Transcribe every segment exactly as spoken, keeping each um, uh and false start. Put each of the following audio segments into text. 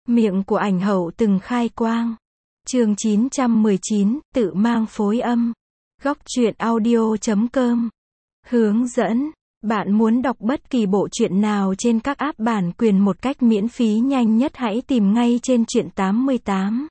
Miệng của ảnh hậu từng khai quang. Chương chín trăm mười chín, tự mang phối âm. Góc truyện audio chấm com. Hướng dẫn. Bạn muốn đọc bất kỳ bộ truyện nào trên các app bản quyền một cách miễn phí nhanh nhất, hãy tìm ngay trên truyện tám mươi tám.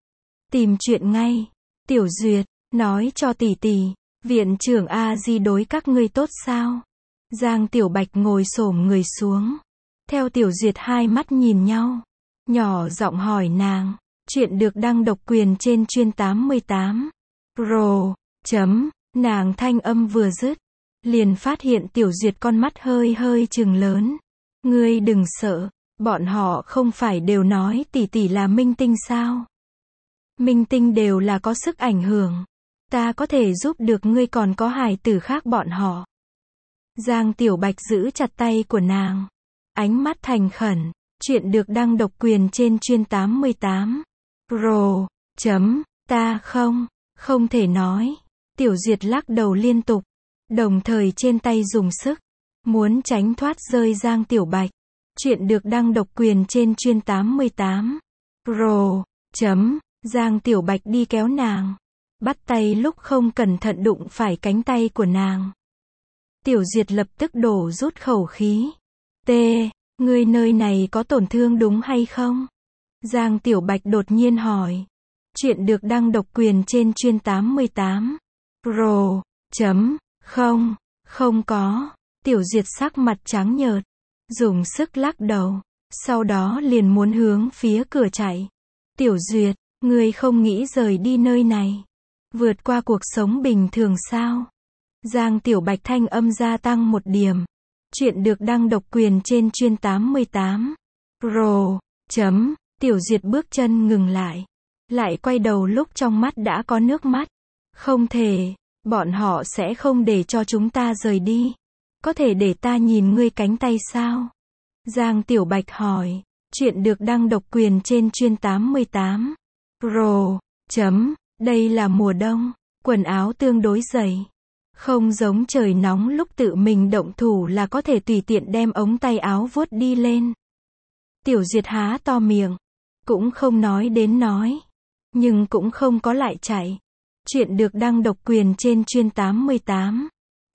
Tìm truyện ngay. Tiểu Duyệt, nói cho tỷ tỷ, viện trưởng A Di đối các ngươi tốt sao? Giang Tiểu Bạch ngồi xổm người xuống. Theo Tiểu Duyệt hai mắt nhìn nhau. Nhỏ giọng hỏi nàng. Chuyện được đăng độc quyền trên chuyên tám mươi tám. Rồ, chấm, nàng thanh âm vừa dứt. Liền phát hiện Tiểu Duyệt con mắt hơi hơi trừng lớn. Ngươi đừng sợ, bọn họ không phải đều nói tỷ tỷ là minh tinh sao? Minh tinh đều là có sức ảnh hưởng. Ta có thể giúp được ngươi, còn có hài tử khác bọn họ. Giang Tiểu Bạch giữ chặt tay của nàng. Ánh mắt thành khẩn. Chuyện được đăng độc quyền trên chuyên tám mươi tám. Rồ, chấm, ta không, không thể nói. Tiểu Duyệt lắc đầu liên tục. Đồng thời trên tay dùng sức. Muốn tránh thoát rơi Giang Tiểu Bạch. Chuyện được đăng độc quyền trên chuyên tám mươi tám. Rồ, chấm, Giang Tiểu Bạch đi kéo nàng. Bắt tay lúc không cẩn thận đụng phải cánh tay của nàng. Tiểu Duyệt lập tức đổ rút khẩu khí. T, ngươi nơi này có tổn thương đúng hay không? Giang Tiểu Bạch đột nhiên hỏi. Chuyện được đăng độc quyền trên chuyên tám mươi tám. Rồ, chấm, không, không có. Tiểu Duyệt sắc mặt trắng nhợt. Dùng sức lắc đầu. Sau đó liền muốn hướng phía cửa chạy. Tiểu Duyệt, ngươi không nghĩ rời đi nơi này. Vượt qua cuộc sống bình thường sao? Giang Tiểu Bạch thanh âm gia tăng một điểm. Chuyện được đăng độc quyền trên chuyên tám mươi tám. Rồ, chấm, Tiểu Duyệt bước chân ngừng lại. Lại quay đầu lúc trong mắt đã có nước mắt. Không thể, bọn họ sẽ không để cho chúng ta rời đi. Có thể để ta nhìn ngươi cánh tay sao? Giang Tiểu Bạch hỏi. Chuyện được đăng độc quyền trên chuyên tám mươi tám. Rồ, chấm, đây là mùa đông. Quần áo tương đối dày. Không giống trời nóng lúc tự mình động thủ là có thể tùy tiện đem ống tay áo vuốt đi lên. Tiểu Duyệt há to miệng. Cũng không nói đến nói. Nhưng cũng không có lại chạy. Chuyện được đăng độc quyền trên chuyên tám mươi tám.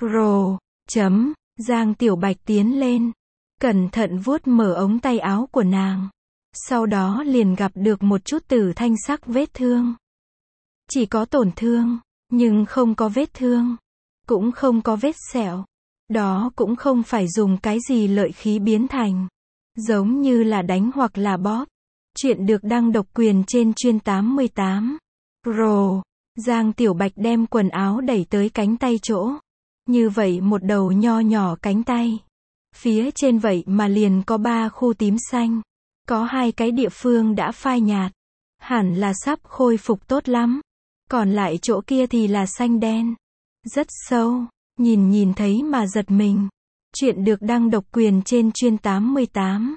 Rồ, chấm, Giang Tiểu Bạch tiến lên. Cẩn thận vuốt mở ống tay áo của nàng. Sau đó liền gặp được một chút tử thanh sắc vết thương. Chỉ có tổn thương, nhưng không có vết thương. Cũng không có vết sẹo. Đó cũng không phải dùng cái gì lợi khí biến thành. Giống như là đánh hoặc là bóp. Chuyện được đăng độc quyền trên chuyên tám mươi tám. Rồ, Giang Tiểu Bạch đem quần áo đẩy tới cánh tay chỗ. Như vậy một đầu nho nhỏ cánh tay. Phía trên vậy mà liền có ba khu tím xanh. Có hai cái địa phương đã phai nhạt. Hẳn là sắp khôi phục tốt lắm. Còn lại chỗ kia thì là xanh đen. Rất sâu, nhìn nhìn thấy mà giật mình. Chuyện được đăng độc quyền trên chuyên tám mươi tám.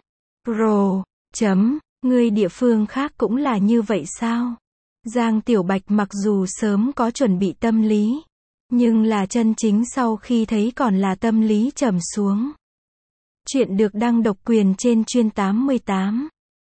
Rồ, chấm, ngươi địa phương khác cũng là như vậy sao? Giang Tiểu Bạch mặc dù sớm có chuẩn bị tâm lý. Nhưng là chân chính sau khi thấy còn là tâm lý trầm xuống. Chuyện được đăng độc quyền trên chuyên tám mươi tám.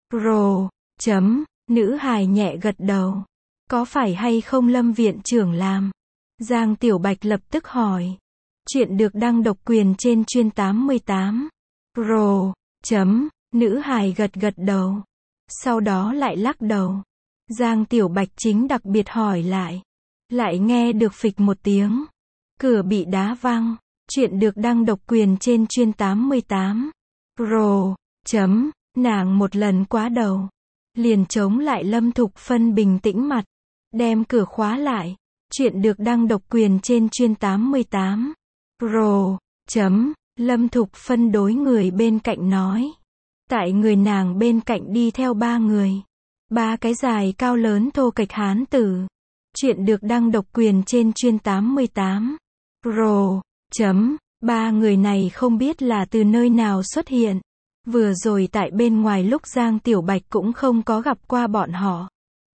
Rồ, chấm, nữ hài nhẹ gật đầu. Có phải hay không Lâm viện trưởng làm? Giang Tiểu Bạch lập tức hỏi. Chuyện được đăng độc quyền trên chuyên tám mươi tám. Rồ, chấm, nữ hài gật gật đầu. Sau đó lại lắc đầu. Giang Tiểu Bạch chính đặc biệt hỏi lại. Lại nghe được phịch một tiếng. Cửa bị đá văng. Chuyện được đăng độc quyền trên chuyên tám mươi tám. Rồ, chấm, nàng một lần quá đầu. Liền chống lại Lâm Thục Phân bình tĩnh mặt. Đem cửa khóa lại. Chuyện được đăng độc quyền trên chuyên tám mươi tám. Rồ, chấm, Lâm Thục Phân đối người bên cạnh nói. Tại người nàng bên cạnh đi theo ba người. Ba cái dài cao lớn thô kệch hán tử. Chuyện được đăng độc quyền trên chuyên tám mươi tám. Rồ, chấm, ba người này không biết là từ nơi nào xuất hiện. Vừa rồi tại bên ngoài lúc Giang Tiểu Bạch cũng không có gặp qua bọn họ.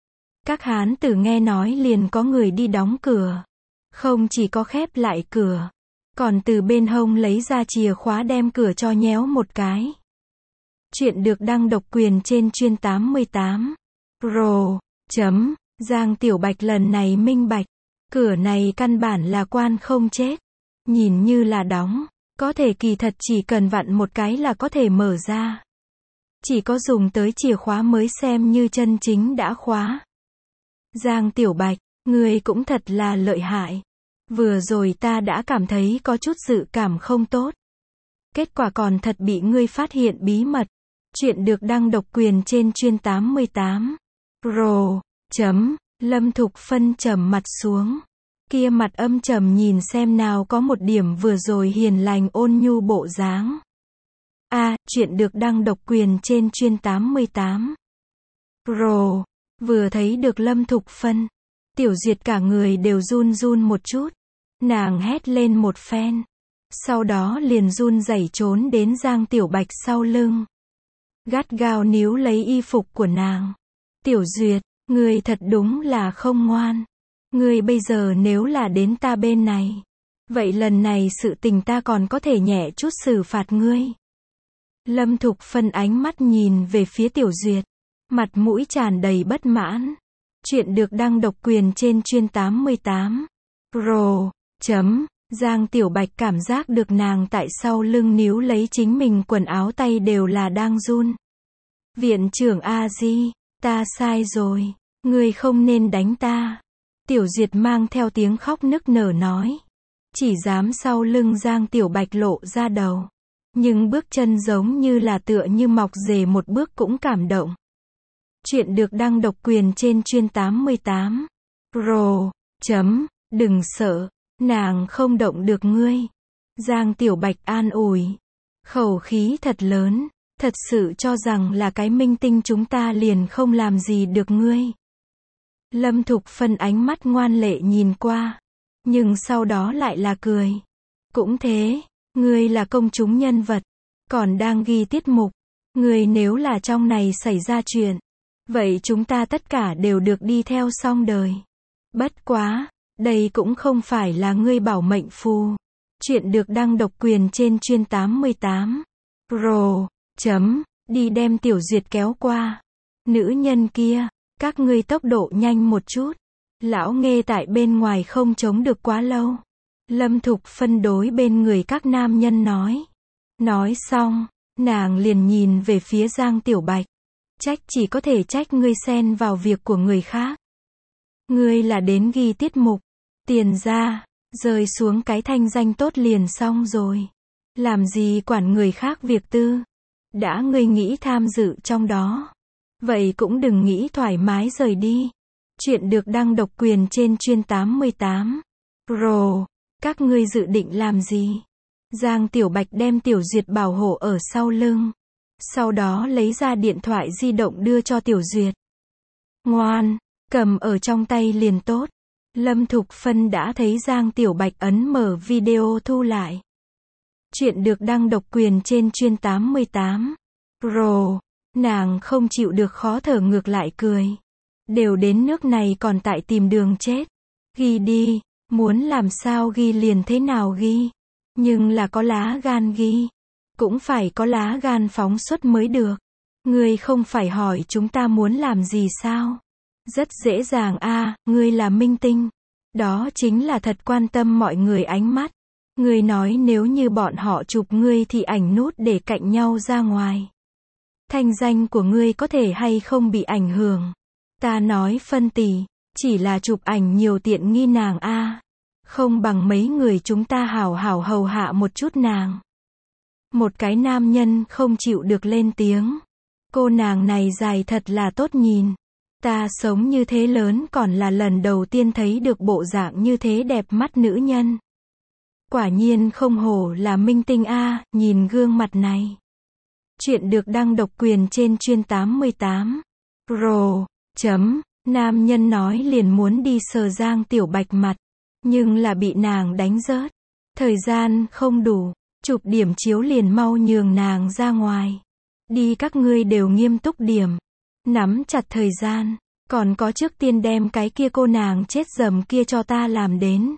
Các hán tử nghe nói liền có người đi đóng cửa. Không chỉ có khép lại cửa. Còn từ bên hông lấy ra chìa khóa đem cửa cho nhéo một cái. Chuyện được đăng độc quyền trên chuyên tám mươi tám Pro. Chấm. Giang Tiểu Bạch lần này minh bạch. Cửa này căn bản là quan không chết. Nhìn như là đóng. Có thể kỳ thật chỉ cần vặn một cái là có thể mở ra. Chỉ có dùng tới chìa khóa mới xem như chân chính đã khóa. Giang Tiểu Bạch, ngươi cũng thật là lợi hại. Vừa rồi ta đã cảm thấy có chút dự cảm không tốt. Kết quả còn thật bị ngươi phát hiện bí mật. Chuyện được đăng độc quyền trên chuyên tám mươi tám Pro. Chấm. Lâm Thục Phân trầm mặt xuống. Kia mặt âm trầm nhìn xem nào có một điểm vừa rồi hiền lành ôn nhu bộ dáng. A, à, chuyện được đăng độc quyền trên chuyên tám mươi tám Pro. Vừa thấy được Lâm Thục Phân, Tiểu Duyệt cả người đều run run một chút. Nàng hét lên một phen. Sau đó liền run rẩy trốn đến Giang Tiểu Bạch sau lưng. Gắt gao níu lấy y phục của nàng. Tiểu Duyệt, ngươi thật đúng là không ngoan. Ngươi bây giờ nếu là đến ta bên này, vậy lần này sự tình ta còn có thể nhẹ chút xử phạt ngươi. Lâm Thục Phân ánh mắt nhìn về phía Tiểu Duyệt. Mặt mũi tràn đầy bất mãn. Chuyện được đăng độc quyền trên chuyên tám mươi tám Pro. Chấm. Giang Tiểu Bạch cảm giác được nàng tại sau lưng níu lấy chính mình quần áo tay đều là đang run. Viện trưởng A Di, ta sai rồi. Ngươi không nên đánh ta. Tiểu Duyệt mang theo tiếng khóc nức nở nói. Chỉ dám sau lưng Giang Tiểu Bạch lộ ra đầu. Nhưng bước chân giống như là tựa như mọc rể một bước cũng cảm động. Chuyện được đăng độc quyền trên chuyên tám mươi tám Pro. Chấm. Đừng sợ, nàng không động được ngươi. Giang Tiểu Bạch an ủi. Khẩu khí thật lớn, thật sự cho rằng là cái minh tinh chúng ta liền không làm gì được ngươi. Lâm Thục Phân ánh mắt ngoan lệ nhìn qua. Nhưng sau đó lại là cười. Cũng thế, ngươi là công chúng nhân vật. Còn đang ghi tiết mục. Ngươi nếu là trong này xảy ra chuyện. Vậy chúng ta tất cả đều được đi theo xong đời. Bất quá, đây cũng không phải là ngươi bảo mệnh phù. Chuyện được đăng độc quyền trên chuyên tám mươi tám Pro. Chấm. Đi đem Tiểu Duyệt kéo qua. Nữ nhân kia, các ngươi tốc độ nhanh một chút. Lão Nghê tại bên ngoài không chống được quá lâu. Lâm Thục Phân đối bên người các nam nhân nói. Nói xong, nàng liền nhìn về phía Giang Tiểu Bạch. Trách chỉ có thể trách ngươi xen vào việc của người khác. Ngươi là đến ghi tiết mục. Tiền ra, rơi xuống cái thanh danh tốt liền xong rồi. Làm gì quản người khác việc tư. Đã ngươi nghĩ tham dự trong đó. Vậy cũng đừng nghĩ thoải mái rời đi. Chuyện được đăng độc quyền trên chuyên tám mươi tám Pro. Các ngươi dự định làm gì? Giang Tiểu Bạch đem Tiểu Duyệt bảo hộ ở sau lưng. Sau đó lấy ra điện thoại di động đưa cho Tiểu Duyệt. Ngoan, cầm ở trong tay liền tốt. Lâm Thục Phân đã thấy Giang Tiểu Bạch ấn mở video thu lại. Chuyện được đăng độc quyền trên chuyên tám mươi tám Pro. Nàng không chịu được khó thở ngược lại cười. Đều đến nước này còn tại tìm đường chết. Ghi đi, muốn làm sao ghi liền thế nào ghi. Nhưng là có lá gan ghi. Cũng phải có lá gan phóng xuất mới được. Ngươi không phải hỏi chúng ta muốn làm gì sao? Rất dễ dàng a, à, ngươi là minh tinh. Đó chính là thật quan tâm mọi người ánh mắt. Ngươi nói nếu như bọn họ chụp ngươi thì ảnh nút để cạnh nhau ra ngoài. Thanh danh của ngươi có thể hay không bị ảnh hưởng. Ta nói Phân tỷ, chỉ là chụp ảnh nhiều tiện nghi nàng a, à. Không bằng mấy người chúng ta hảo hảo hầu hạ một chút nàng. Một cái nam nhân không chịu được lên tiếng. Cô nàng này dài thật là tốt nhìn. Ta sống như thế lớn còn là lần đầu tiên thấy được bộ dạng như thế đẹp mắt nữ nhân. Quả nhiên không hổ là minh tinh a, à, nhìn gương mặt này. Chuyện được đăng độc quyền trên chuyên tám mươi tám Pro. Chấm. Nam nhân nói liền muốn đi sờ Giang Tiểu Bạch mặt. Nhưng là bị nàng đánh rớt. Thời gian không đủ. Chụp điểm chiếu liền mau nhường nàng ra ngoài. Đi các ngươi đều nghiêm túc điểm. Nắm chặt thời gian. Còn có trước tiên đem cái kia cô nàng chết dầm kia cho ta làm đến.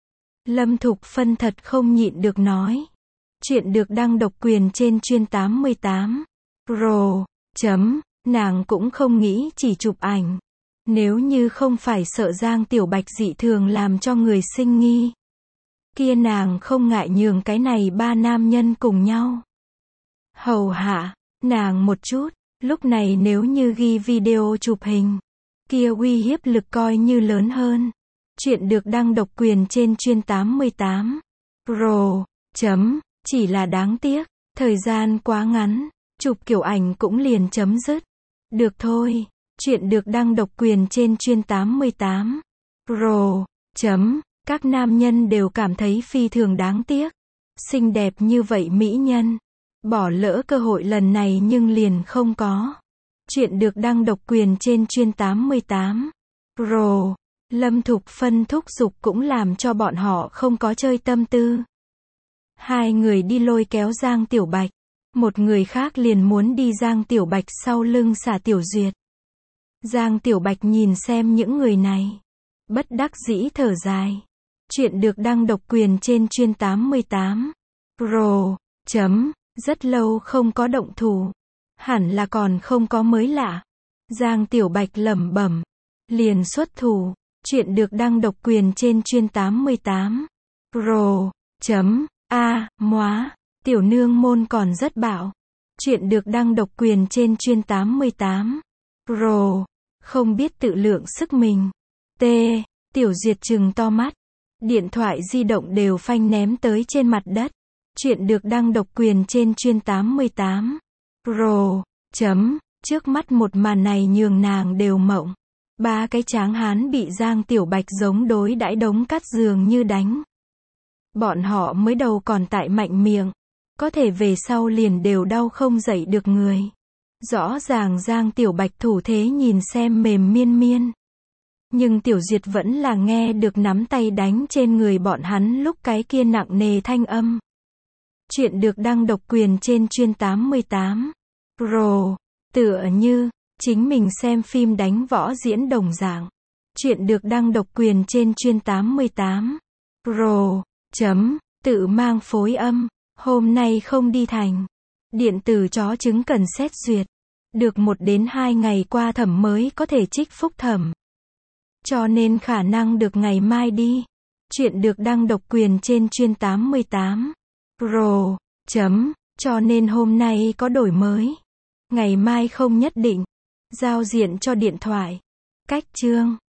Lâm Thục Phân thật không nhịn được nói. Chuyện được đăng độc quyền trên chuyên tám mươi tám Pro. Chấm. Nàng cũng không nghĩ chỉ chụp ảnh. Nếu như không phải sợ Giang Tiểu Bạch dị thường làm cho người sinh nghi, kia nàng không ngại nhường cái này ba nam nhân cùng nhau hầu hạ nàng một chút. Lúc này nếu như ghi video chụp hình, kia uy hiếp lực coi như lớn hơn. Chuyện được đăng độc quyền trên chuyên tám mươi tám Pro. Chấm. Chỉ là đáng tiếc, thời gian quá ngắn, chụp kiểu ảnh cũng liền chấm dứt. Được thôi. Chuyện được đăng độc quyền trên chuyên tám mươi tám Pro. Chấm. Các nam nhân đều cảm thấy phi thường đáng tiếc. Xinh đẹp như vậy mỹ nhân, bỏ lỡ cơ hội lần này nhưng liền không có. Chuyện được đăng độc quyền trên chuyên tám mươi tám Pro. Lâm Thục Phân thúc giục cũng làm cho bọn họ không có chơi tâm tư. Hai người đi lôi kéo Giang Tiểu Bạch, một người khác liền muốn đi Giang Tiểu Bạch sau lưng xả Tiểu Duyệt. Giang Tiểu Bạch nhìn xem những người này, bất đắc dĩ thở dài. Chuyện được đăng độc quyền trên chuyên tám mươi tám Pro. Chấm. Rất lâu không có động thủ, hẳn là còn không có mới lạ. Giang Tiểu Bạch lẩm bẩm, liền xuất thủ. Chuyện được đăng độc quyền trên chuyên tám mươi tám Pro. Chấm. A. Móa. Tiểu nương môn còn rất bạo. Chuyện được đăng độc quyền trên chuyên tám mươi tám Pro. Không biết tự lượng sức mình. T. Tiểu Duyệt trừng to mắt, điện thoại di động đều phanh ném tới trên mặt đất. Chuyện được đăng độc quyền trên chuyên tám mươi tám Pro. Chấm. Trước mắt một màn này nhường nàng đều mộng. Ba cái tráng hán bị Giang Tiểu Bạch giống đối đãi đống cát dường như đánh. Bọn họ mới đầu còn tại mạnh miệng, có thể về sau liền đều đau không dậy được người. Rõ ràng Giang Tiểu Bạch thủ thế nhìn xem mềm miên miên, nhưng Tiểu Duyệt vẫn là nghe được nắm tay đánh trên người bọn hắn lúc cái kia nặng nề thanh âm. Chuyện được đăng độc quyền trên chuyên tám mươi tám Pro. Tựa như chính mình xem phim đánh võ diễn đồng dạng. Chuyện được đăng độc quyền trên chuyên tám mươi tám Pro. Chấm. Tự mang phối âm, hôm nay không đi thành. Điện tử chó chứng cần xét duyệt, được một đến hai ngày qua thẩm mới có thể trích phúc thẩm, cho nên khả năng được ngày mai đi. Chuyện được đăng độc quyền trên chuyên tám mươi tám Pro. Chấm. Cho nên hôm nay có đổi mới, ngày mai không nhất định. Giao diện cho điện thoại. Cách chương.